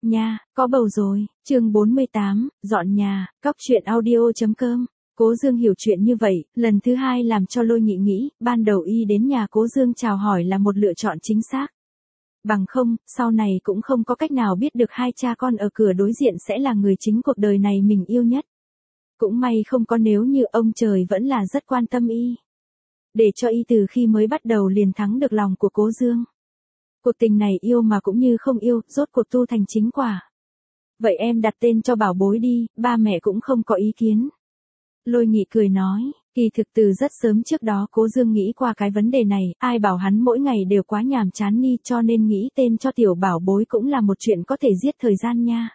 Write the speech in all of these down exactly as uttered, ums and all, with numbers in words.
Nha, có bầu rồi, chương bốn mươi tám, dọn nhà, cóc truyện audio.com. Cố Dương hiểu chuyện như vậy, lần thứ hai làm cho Lôi Nghị nghĩ, ban đầu y đến nhà Cố Dương chào hỏi là một lựa chọn chính xác. Bằng không, sau này cũng không có cách nào biết được hai cha con ở cửa đối diện sẽ là người chính cuộc đời này mình yêu nhất. Cũng may không có nếu như ông trời vẫn là rất quan tâm y. Để cho y từ khi mới bắt đầu liền thắng được lòng của Cố Dương. Cuộc tình này yêu mà cũng như không yêu, rốt cuộc tu thành chính quả. Vậy em đặt tên cho bảo bối đi, ba mẹ cũng không có ý kiến. Lôi Nghị cười nói, kỳ thực từ rất sớm trước đó Cố Dương nghĩ qua cái vấn đề này, ai bảo hắn mỗi ngày đều quá nhàm chán ni, cho nên nghĩ tên cho tiểu bảo bối cũng là một chuyện có thể giết thời gian nha.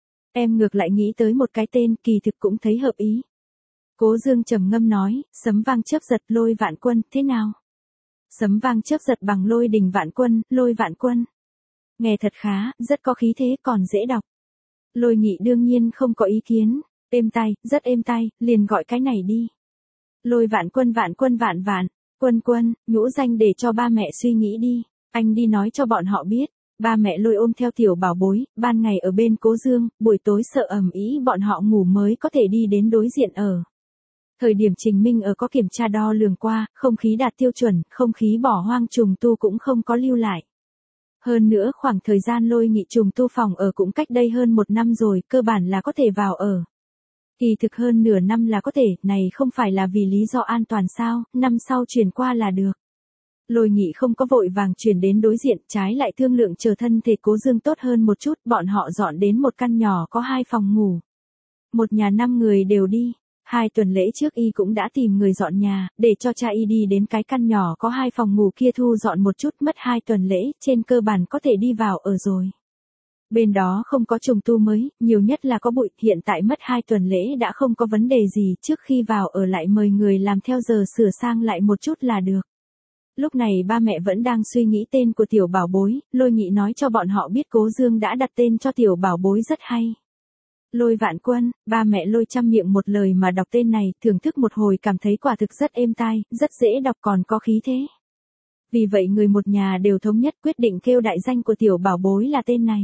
Em ngược lại nghĩ tới một cái tên, kỳ thực cũng thấy hợp ý. Cố Dương trầm ngâm nói, sấm vang chớp giật lôi vạn quân, thế nào? Sấm vang chớp giật bằng lôi đình vạn quân, lôi vạn quân. Nghe thật khá, rất có khí thế, còn dễ đọc. Lôi Nghị đương nhiên không có ý kiến, êm tai, rất êm tai, liền gọi cái này đi. Lôi vạn quân vạn quân vạn vạn, quân quân, nhũ danh để cho ba mẹ suy nghĩ đi, anh đi nói cho bọn họ biết. Ba mẹ Lôi ôm theo tiểu bảo bối, ban ngày ở bên Cố Dương, buổi tối sợ ầm ĩ bọn họ ngủ mới có thể đi đến đối diện ở. Thời điểm Trình Minh ở có kiểm tra đo lường qua, không khí đạt tiêu chuẩn, không khí bỏ hoang trùng tu cũng không có lưu lại. Hơn nữa khoảng thời gian Lôi Nghị trùng tu phòng ở cũng cách đây hơn một năm rồi, cơ bản là có thể vào ở. Kỳ thực hơn nửa năm là có thể, này không phải là vì lý do an toàn sao, năm sau chuyển qua là được. Lôi Nghị không có vội vàng chuyển đến đối diện, trái lại thương lượng chờ thân thể Cố Dương tốt hơn một chút, bọn họ dọn đến một căn nhỏ có hai phòng ngủ. Một nhà năm người đều đi. Hai tuần lễ trước y cũng đã tìm người dọn nhà, để cho cha y đi đến cái căn nhỏ có hai phòng ngủ kia thu dọn một chút, mất hai tuần lễ, trên cơ bản có thể đi vào ở rồi. Bên đó không có trùng tu mới, nhiều nhất là có bụi, hiện tại mất hai tuần lễ đã không có vấn đề gì, trước khi vào ở lại mời người làm theo giờ sửa sang lại một chút là được. Lúc này ba mẹ vẫn đang suy nghĩ tên của tiểu bảo bối, Lôi Nghị nói cho bọn họ biết Cố Dương đã đặt tên cho tiểu bảo bối rất hay. Lôi vạn quân, ba mẹ Lôi chăm miệng một lời mà đọc tên này, thưởng thức một hồi cảm thấy quả thực rất êm tai, rất dễ đọc còn có khí thế. Vì vậy người một nhà đều thống nhất quyết định kêu đại danh của tiểu bảo bối là tên này.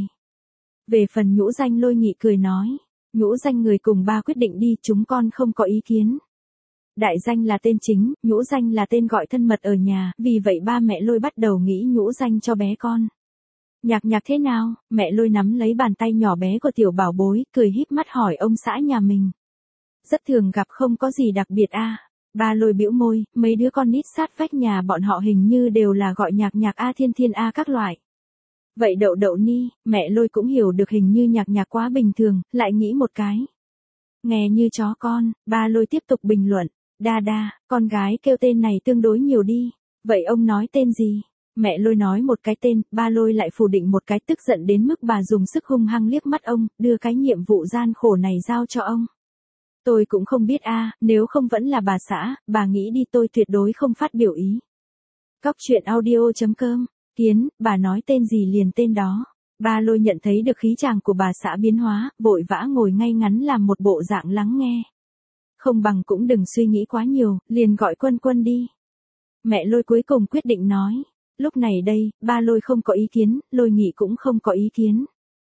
Về phần nhũ danh Lôi Nghị cười nói, nhũ danh người cùng ba quyết định đi, chúng con không có ý kiến. Đại danh là tên chính, nhũ danh là tên gọi thân mật ở nhà, vì vậy ba mẹ Lôi bắt đầu nghĩ nhũ danh cho bé con. Nhạc nhạc thế nào? Mẹ Lôi nắm lấy bàn tay nhỏ bé của tiểu bảo bối, cười híp mắt hỏi ông xã nhà mình. Rất thường gặp, không có gì đặc biệt a. À. Ba Lôi bĩu môi, mấy đứa con nít sát vách nhà bọn họ hình như đều là gọi nhạc nhạc a thiên thiên a các loại. Vậy đậu đậu ni, mẹ Lôi cũng hiểu được hình như nhạc nhạc quá bình thường, lại nghĩ một cái. Nghe như chó con, ba Lôi tiếp tục bình luận, đa đa, con gái kêu tên này tương đối nhiều đi, vậy ông nói tên gì? Mẹ Lôi nói một cái tên, ba Lôi lại phủ định một cái, tức giận đến mức bà dùng sức hung hăng liếc mắt ông, đưa cái nhiệm vụ gian khổ này giao cho ông. Tôi cũng không biết a, à, nếu không vẫn là bà xã, bà nghĩ đi, tôi tuyệt đối không phát biểu ý. Cóc truyện audio.com, Kiến, bà nói tên gì liền tên đó. Ba Lôi nhận thấy được khí chàng của bà xã biến hóa, vội vã ngồi ngay ngắn làm một bộ dạng lắng nghe. Không bằng cũng đừng suy nghĩ quá nhiều, liền gọi quân quân đi. Mẹ Lôi cuối cùng quyết định nói. Lúc này đây, ba Lôi không có ý kiến, Lôi Nghị cũng không có ý kiến.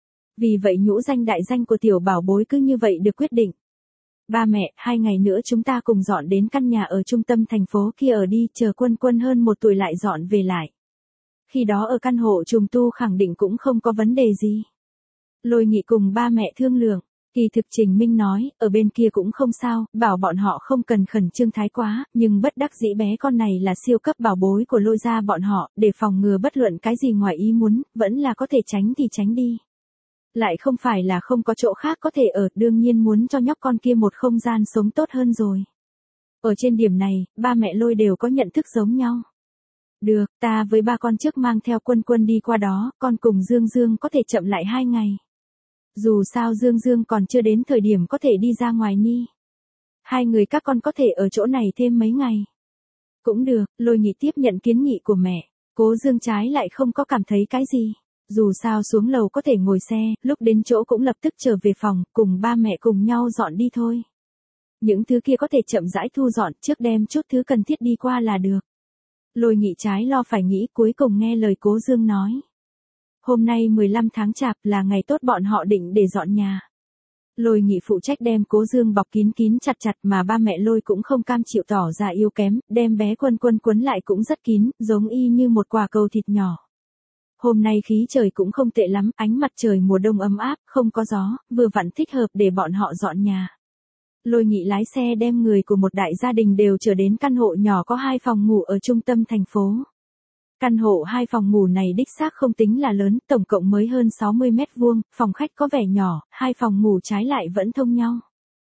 Vì vậy nhũ danh đại danh của tiểu bảo bối cứ như vậy được quyết định. Ba mẹ, hai ngày nữa chúng ta cùng dọn đến căn nhà ở trung tâm thành phố kia ở đi, chờ quân quân hơn một tuổi lại dọn về lại. Khi đó ở căn hộ trùng tu khẳng định cũng không có vấn đề gì. Lôi Nghị cùng ba mẹ thương lượng. Kỳ thực Trình Minh nói, ở bên kia cũng không sao, bảo bọn họ không cần khẩn trương thái quá, nhưng bất đắc dĩ bé con này là siêu cấp bảo bối của Lôi gia bọn họ, để phòng ngừa bất luận cái gì ngoài ý muốn, vẫn là có thể tránh thì tránh đi. Lại không phải là không có chỗ khác có thể ở, đương nhiên muốn cho nhóc con kia một không gian sống tốt hơn rồi. Ở trên điểm này, ba mẹ Lôi đều có nhận thức giống nhau. Được, ta với ba con trước mang theo quân quân đi qua đó, con cùng Dương Dương có thể chậm lại hai ngày. Dù sao Dương Dương còn chưa đến thời điểm có thể đi ra ngoài ni. Hai người các con có thể ở chỗ này thêm mấy ngày. Cũng được, Lôi Nghị tiếp nhận kiến nghị của mẹ. Cố Dương trái lại không có cảm thấy cái gì. Dù sao xuống lầu có thể ngồi xe, lúc đến chỗ cũng lập tức trở về phòng, cùng ba mẹ cùng nhau dọn đi thôi. Những thứ kia có thể chậm rãi thu dọn, trước đem chút thứ cần thiết đi qua là được. Lôi Nghị trái lo phải nghĩ, cuối cùng nghe lời Cố Dương nói. hôm nay mười lăm tháng chạp là ngày tốt bọn họ định để dọn nhà. Lôi Nghị phụ trách đem Cố Dương bọc kín kín chặt chặt mà ba mẹ Lôi cũng không cam chịu tỏ ra yếu kém, đem bé Quân Quân quấn lại cũng rất kín, giống y như một quả cầu thịt nhỏ. Hôm nay khí trời cũng không tệ lắm, ánh mặt trời mùa đông ấm áp, không có gió, vừa vặn thích hợp để bọn họ dọn nhà. Lôi Nghị lái xe đem người của một đại gia đình đều trở đến căn hộ nhỏ có hai phòng ngủ ở trung tâm thành phố. Căn hộ hai phòng ngủ này đích xác không tính là lớn, tổng cộng mới hơn sáu mươi mét vuông, phòng khách có vẻ nhỏ, hai phòng ngủ trái lại vẫn thông nhau.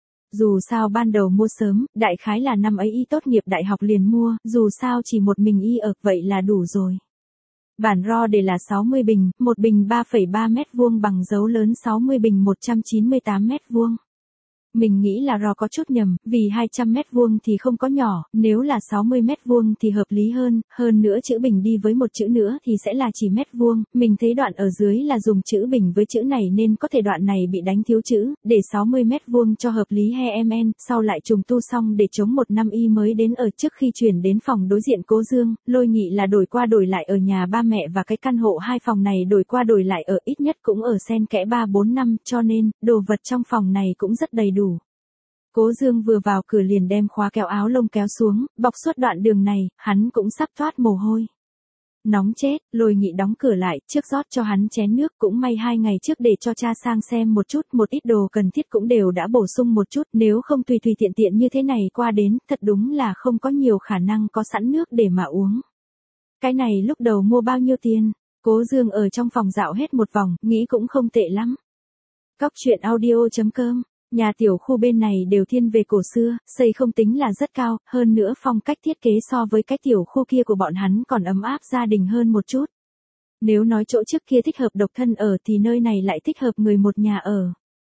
Dù sao ban đầu mua sớm, đại khái là năm ấy y tốt nghiệp đại học liền mua, dù sao chỉ một mình y ở, vậy là đủ rồi. Bản ro để là sáu mươi bình, một bình ba phẩy ba mét vuông bằng dấu lớn sáu mươi bình một trăm chín mươi tám mét vuông. Mình nghĩ là ro có chút nhầm, vì hai trăm mét vuông thì không có nhỏ, nếu là sáu mươi mét vuông thì hợp lý hơn, hơn nữa chữ bình đi với một chữ nữa thì sẽ là chỉ mét vuông, mình thấy đoạn ở dưới là dùng chữ bình với chữ này nên có thể đoạn này bị đánh thiếu chữ, để sáu mươi mét vuông cho hợp lý he mn, sau lại trùng tu xong để chống một năm y mới đến ở. Trước khi chuyển đến phòng đối diện Cố Dương, Lôi Nghị là đổi qua đổi lại ở nhà ba mẹ và cái căn hộ hai phòng này đổi qua đổi lại ở ít nhất cũng ở xen kẽ ba bốn năm, cho nên, đồ vật trong phòng này cũng rất đầy đủ. Cố Dương vừa vào cửa liền đem khóa kéo áo lông kéo xuống, bọc suốt đoạn đường này, hắn cũng sắp thoát mồ hôi. Nóng chết, Lôi Nghị đóng cửa lại, trước rót cho hắn chén nước, cũng may hai ngày trước để cho cha sang xem một chút, một ít đồ cần thiết cũng đều đã bổ sung một chút, nếu không tùy tùy tiện tiện như thế này qua đến, thật đúng là không có nhiều khả năng có sẵn nước để mà uống. Cái này lúc đầu mua bao nhiêu tiền? Cố Dương ở trong phòng dạo hết một vòng, nghĩ cũng không tệ lắm. Cóc truyện audio chấm com. Nhà tiểu khu bên này đều thiên về cổ xưa, xây không tính là rất cao, hơn nữa phong cách thiết kế so với cái tiểu khu kia của bọn hắn còn ấm áp gia đình hơn một chút. Nếu nói chỗ trước kia thích hợp độc thân ở thì nơi này lại thích hợp người một nhà ở.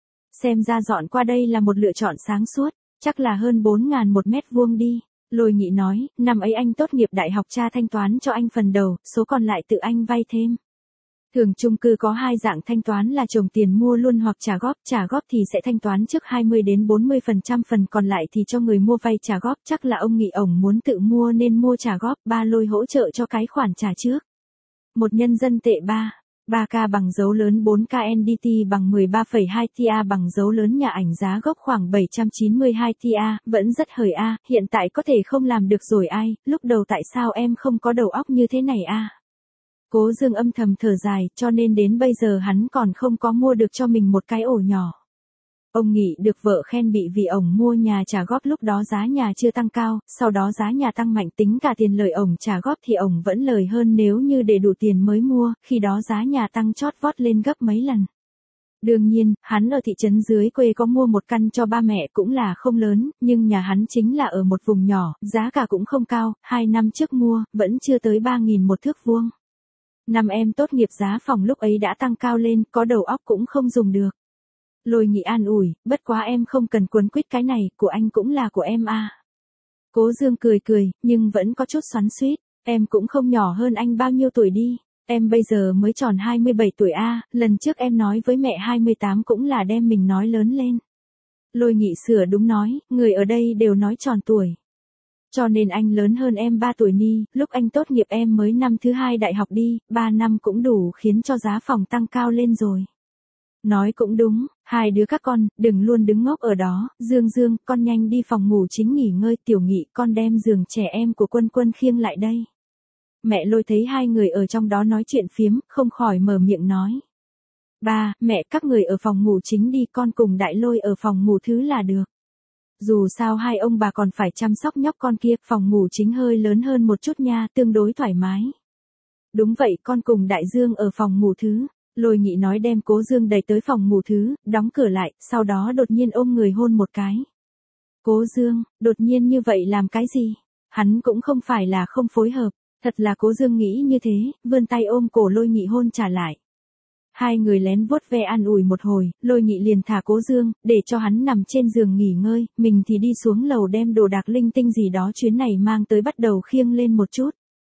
Xem ra dọn qua đây là một lựa chọn sáng suốt, chắc là hơn bốn ngàn một mét vuông đi. Lôi Nghị nói, năm ấy anh tốt nghiệp đại học cha thanh toán cho anh phần đầu, số còn lại tự anh vay thêm. Thường chung cư có hai dạng thanh toán là chồng tiền mua luôn hoặc trả góp, trả góp thì sẽ thanh toán trước hai mươi đến bốn mươi phần trăm, phần còn lại thì cho người mua vay trả góp, chắc là ông Nghị ổng muốn tự mua nên mua trả góp, ba Lôi hỗ trợ cho cái khoản trả trước. Một nhân dân tệ ba, ba K bằng dấu lớn bốn K N D T bằng mười ba phẩy hai T A bằng dấu lớn nhà ảnh giá gốc khoảng bảy trăm chín mươi hai T A, vẫn rất hời a, hiện tại có thể không làm được rồi ai, lúc đầu tại sao em không có đầu óc như thế này a? Cố Dương âm thầm thở dài, cho nên đến bây giờ hắn còn không có mua được cho mình một cái ổ nhỏ. Ông Nghị được vợ khen bị vì ổng mua nhà trả góp lúc đó giá nhà chưa tăng cao, sau đó giá nhà tăng mạnh tính cả tiền lời ổng trả góp thì ổng vẫn lời hơn nếu như để đủ tiền mới mua, khi đó giá nhà tăng chót vót lên gấp mấy lần. Đương nhiên, hắn ở thị trấn dưới quê có mua một căn cho ba mẹ cũng là không lớn, nhưng nhà hắn chính là ở một vùng nhỏ, giá cả cũng không cao, hai năm trước mua, vẫn chưa tới ba nghìn một thước vuông. Năm em tốt nghiệp giá phòng lúc ấy đã tăng cao lên, có đầu óc cũng không dùng được. Lôi Nghị an ủi, bất quá em không cần quấn quýt cái này, của anh cũng là của em à. Cố Dương cười cười, nhưng vẫn có chút xoắn xuýt, em cũng không nhỏ hơn anh bao nhiêu tuổi đi, em bây giờ mới tròn hai mươi bảy tuổi a, à, lần trước em nói với mẹ hai mươi tám cũng là đem mình nói lớn lên. Lôi Nghị sửa đúng nói, người ở đây đều nói tròn tuổi. Cho nên anh lớn hơn em ba tuổi ni, lúc anh tốt nghiệp em mới năm thứ hai đại học đi, ba năm cũng đủ khiến cho giá phòng tăng cao lên rồi. Nói cũng đúng, hai đứa các con, đừng luôn đứng ngốc ở đó, Dương Dương, con nhanh đi phòng ngủ chính nghỉ ngơi, Tiểu Nghị, con đem giường trẻ em của Quân Quân khiêng lại đây. Mẹ Lôi thấy hai người ở trong đó nói chuyện phiếm, không khỏi mở miệng nói. Ba, mẹ, các người ở phòng ngủ chính đi, con cùng Đại Lôi ở phòng ngủ thứ là được. Dù sao hai ông bà còn phải chăm sóc nhóc con kia, phòng ngủ chính hơi lớn hơn một chút nha, tương đối thoải mái. Đúng vậy, con cùng Đại Dương ở phòng ngủ thứ. Lôi Nghị nói đem Cố Dương đẩy tới phòng ngủ thứ, đóng cửa lại, sau đó đột nhiên ôm người hôn một cái. Cố Dương, đột nhiên như vậy làm cái gì? Hắn cũng không phải là không phối hợp, thật là Cố Dương nghĩ như thế, vươn tay ôm cổ Lôi Nghị hôn trả lại. Hai người lén vuốt ve an ủi một hồi, Lôi Nghị liền thả Cố Dương, để cho hắn nằm trên giường nghỉ ngơi, mình thì đi xuống lầu đem đồ đạc linh tinh gì đó chuyến này mang tới bắt đầu khiêng lên một chút.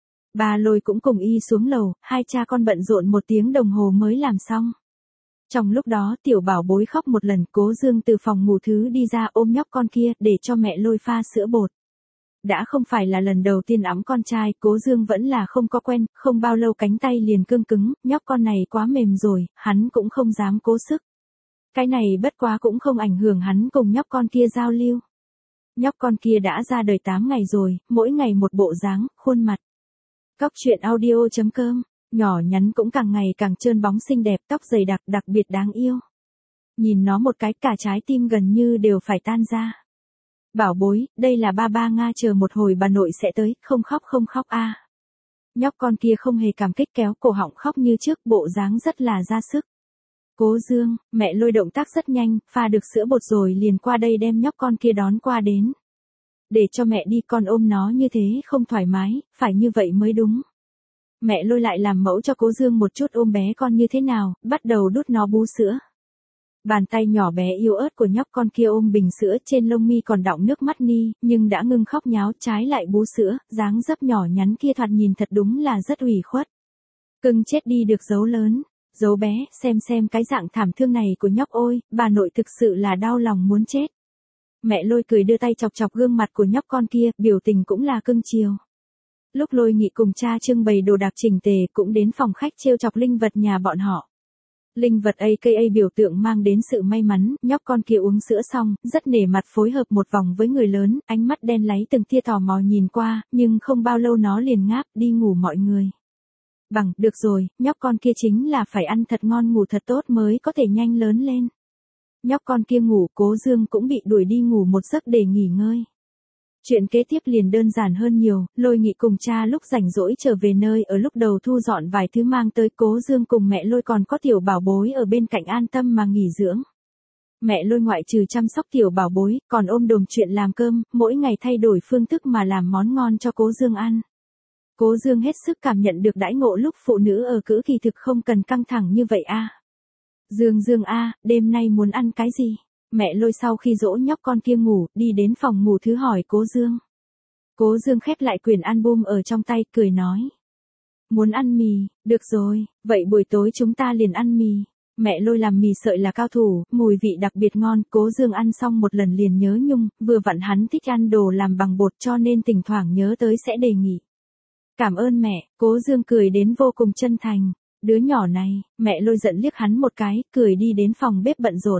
Bà Lôi cũng cùng y xuống lầu, hai cha con bận rộn một tiếng đồng hồ mới làm xong. Trong lúc đó tiểu bảo bối khóc một lần, Cố Dương từ phòng ngủ thứ đi ra ôm nhóc con kia để cho mẹ Lôi pha sữa bột. Đã không phải là lần đầu tiên ẵm con trai, Cố Dương vẫn là không có quen, không bao lâu cánh tay liền cương cứng, nhóc con này quá mềm rồi, hắn cũng không dám cố sức. Cái này bất quá cũng không ảnh hưởng hắn cùng nhóc con kia giao lưu. Nhóc con kia đã ra đời tám ngày rồi, mỗi ngày một bộ dáng, khuôn mặt. Cóc truyện audio chấm com, nhỏ nhắn cũng càng ngày càng trơn bóng xinh đẹp, tóc dày đặc, đặc biệt đáng yêu. Nhìn nó một cái cả trái tim gần như đều phải tan ra. Bảo bối, đây là ba ba Nga, chờ một hồi bà nội sẽ tới, không khóc không khóc a. À. Nhóc con kia không hề cảm kích, kéo cổ họng khóc như trước, bộ dáng rất là ra sức. Cố Dương, mẹ Lôi động tác rất nhanh, pha được sữa bột rồi liền qua đây đem nhóc con kia đón qua đến. Để cho mẹ đi, con ôm nó như thế không thoải mái, phải như vậy mới đúng. Mẹ Lôi lại làm mẫu cho Cố Dương một chút ôm bé con như thế nào, bắt đầu đút nó bú sữa. Bàn tay nhỏ bé yếu ớt của nhóc con kia ôm bình sữa, trên lông mi còn đọng nước mắt ni, nhưng đã ngưng khóc nháo, trái lại bú sữa, dáng dấp nhỏ nhắn kia thoạt nhìn thật đúng là rất ủy khuất. Cưng chết đi được dấu lớn, dấu bé, xem xem cái dạng thảm thương này của nhóc, ôi, bà nội thực sự là đau lòng muốn chết. Mẹ Lôi cười đưa tay chọc chọc gương mặt của nhóc con kia, biểu tình cũng là cưng chiều. Lúc Lôi Nghị cùng cha trưng bày đồ đạc chỉnh tề cũng đến phòng khách trêu chọc linh vật nhà bọn họ. Linh vật a ca a biểu tượng mang đến sự may mắn, nhóc con kia uống sữa xong, rất nể mặt phối hợp một vòng với người lớn, ánh mắt đen láy từng tia tò mò nhìn qua, nhưng không bao lâu nó liền ngáp, đi ngủ mọi người. Bằng, được rồi, nhóc con kia chính là phải ăn thật ngon ngủ thật tốt mới có thể nhanh lớn lên. Nhóc con kia ngủ, Cố Dương cũng bị đuổi đi ngủ một giấc để nghỉ ngơi. Chuyện kế tiếp liền đơn giản hơn nhiều, Lôi Nghị cùng cha lúc rảnh rỗi trở về nơi ở, lúc đầu thu dọn vài thứ mang tới, Cố Dương cùng mẹ Lôi còn có tiểu bảo bối ở bên cạnh an tâm mà nghỉ dưỡng. Mẹ Lôi ngoại trừ chăm sóc tiểu bảo bối, còn ôm đồm chuyện làm cơm, mỗi ngày thay đổi phương thức mà làm món ngon cho Cố Dương ăn. Cố Dương hết sức cảm nhận được đãi ngộ lúc phụ nữ ở cữ kỳ thực không cần căng thẳng như vậy a. À. Dương Dương a, à, đêm nay muốn ăn cái gì? Mẹ Lôi sau khi dỗ nhóc con kia ngủ, đi đến phòng ngủ thứ hỏi Cố Dương. Cố Dương khép lại quyển album ở trong tay, cười nói. Muốn ăn mì, được rồi, vậy buổi tối chúng ta liền ăn mì. Mẹ Lôi làm mì sợi là cao thủ, mùi vị đặc biệt ngon, Cố Dương ăn xong một lần liền nhớ nhung, vừa vặn hắn thích ăn đồ làm bằng bột cho nên thỉnh thoảng nhớ tới sẽ đề nghị. Cảm ơn mẹ, Cố Dương cười đến vô cùng chân thành. Đứa nhỏ này, mẹ Lôi giận liếc hắn một cái, cười đi đến phòng bếp bận rộn.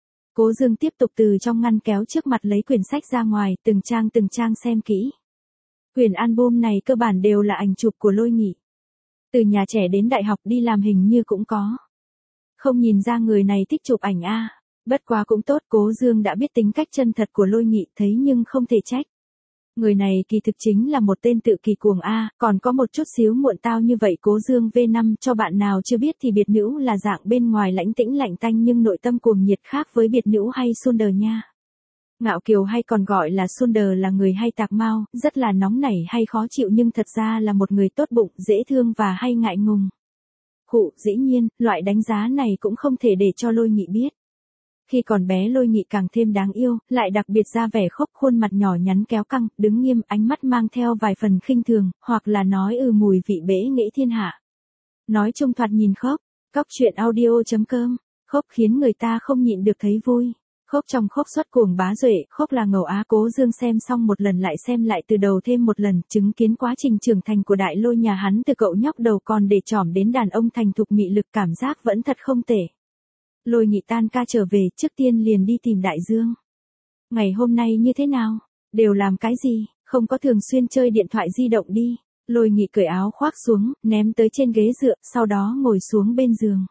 Cố Dương tiếp tục từ trong ngăn kéo trước mặt lấy quyển sách ra ngoài, từng trang từng trang xem kỹ. Quyển album này cơ bản đều là ảnh chụp của Lôi Nghị. Từ nhà trẻ đến đại học đi làm hình như cũng có. Không nhìn ra người này thích chụp ảnh a. À. Bất quá cũng tốt, Cố Dương đã biết tính cách chân thật của Lôi Nghị, thấy nhưng không thể trách. Người này kỳ thực chính là một tên tự kỳ cuồng a, à, còn có một chút xíu muộn tao như vậy. Cố Dương vê năm cho bạn nào chưa biết thì biệt nữ là dạng bên ngoài lãnh tĩnh lạnh tanh nhưng nội tâm cuồng nhiệt, khác với biệt nữ hay Sunder nha. Ngạo kiều hay còn gọi là Sunder là người hay tạc mau, rất là nóng nảy hay khó chịu nhưng thật ra là một người tốt bụng, dễ thương và hay ngại ngùng. Khụ, dĩ nhiên, loại đánh giá này cũng không thể để cho Lôi Nghị biết. Khi còn bé Lôi Nghị càng thêm đáng yêu, lại đặc biệt ra vẻ khóc, khuôn mặt nhỏ nhắn kéo căng, đứng nghiêm, ánh mắt mang theo vài phần khinh thường, hoặc là nói ừ mùi vị bể nghệ thiên hạ. Nói chung thoạt nhìn khóc, cóc truyện audio chấm com, khóc khiến người ta không nhịn được thấy vui. Khóc trong khóc xuất cuồng bá duệ, khóc là ngầu á. Cố Dương xem xong một lần lại xem lại từ đầu thêm một lần, chứng kiến quá trình trưởng thành của Đại Lôi nhà hắn từ cậu nhóc đầu còn để trỏm đến đàn ông thành thục mị lực, cảm giác vẫn thật không tệ. Lôi Nghị tan ca trở về, trước tiên liền đi tìm Đại Dương. Ngày hôm nay như thế nào? Đều làm cái gì? Không có thường xuyên chơi điện thoại di động đi. Lôi Nghị cởi áo khoác xuống, ném tới trên ghế dựa, sau đó ngồi xuống bên giường.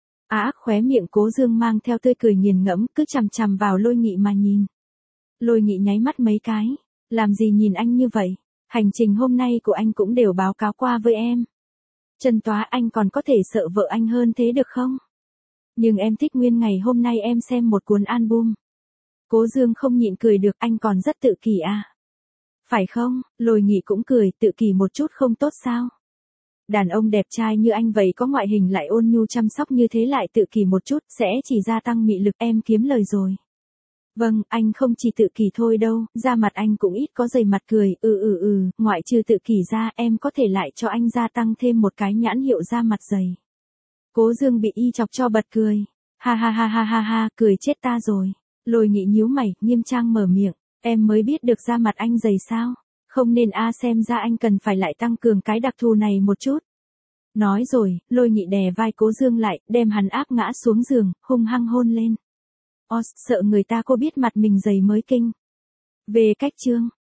Á ác khóe miệng Cố Dương mang theo tươi cười nghiền ngẫm, cứ chằm chằm vào Lôi Nghị mà nhìn. Lôi Nghị nháy mắt mấy cái. Làm gì nhìn anh như vậy? Hành trình hôm nay của anh cũng đều báo cáo qua với em. Trần Toá, anh còn có thể sợ vợ anh hơn thế được không? Nhưng em thích nguyên ngày hôm nay em xem một cuốn album. Cố Dương không nhịn cười được, anh còn rất tự kỷ à? Phải không? Lôi Nghị cũng cười, tự kỷ một chút không tốt sao? Đàn ông đẹp trai như anh vậy có ngoại hình lại ôn nhu chăm sóc như thế lại tự kỷ một chút, sẽ chỉ gia tăng mị lực, em kiếm lời rồi. Vâng, anh không chỉ tự kỷ thôi đâu, da mặt anh cũng ít có dày mặt cười, ừ ừ ừ, ngoại trừ tự kỷ ra em có thể lại cho anh gia tăng thêm một cái nhãn hiệu da mặt dày. Cố Dương bị y chọc cho bật cười. Ha ha ha ha ha ha, cười chết ta rồi. Lôi Nghị nhíu mày, nghiêm trang mở miệng. Em mới biết được da mặt anh dày sao? Không nên a xem ra anh cần phải lại tăng cường cái đặc thù này một chút. Nói rồi, Lôi Nghị đè vai Cố Dương lại, đem hắn áp ngã xuống giường, hung hăng hôn lên. Os, sợ người ta cô biết mặt mình dày mới kinh. Về cách chương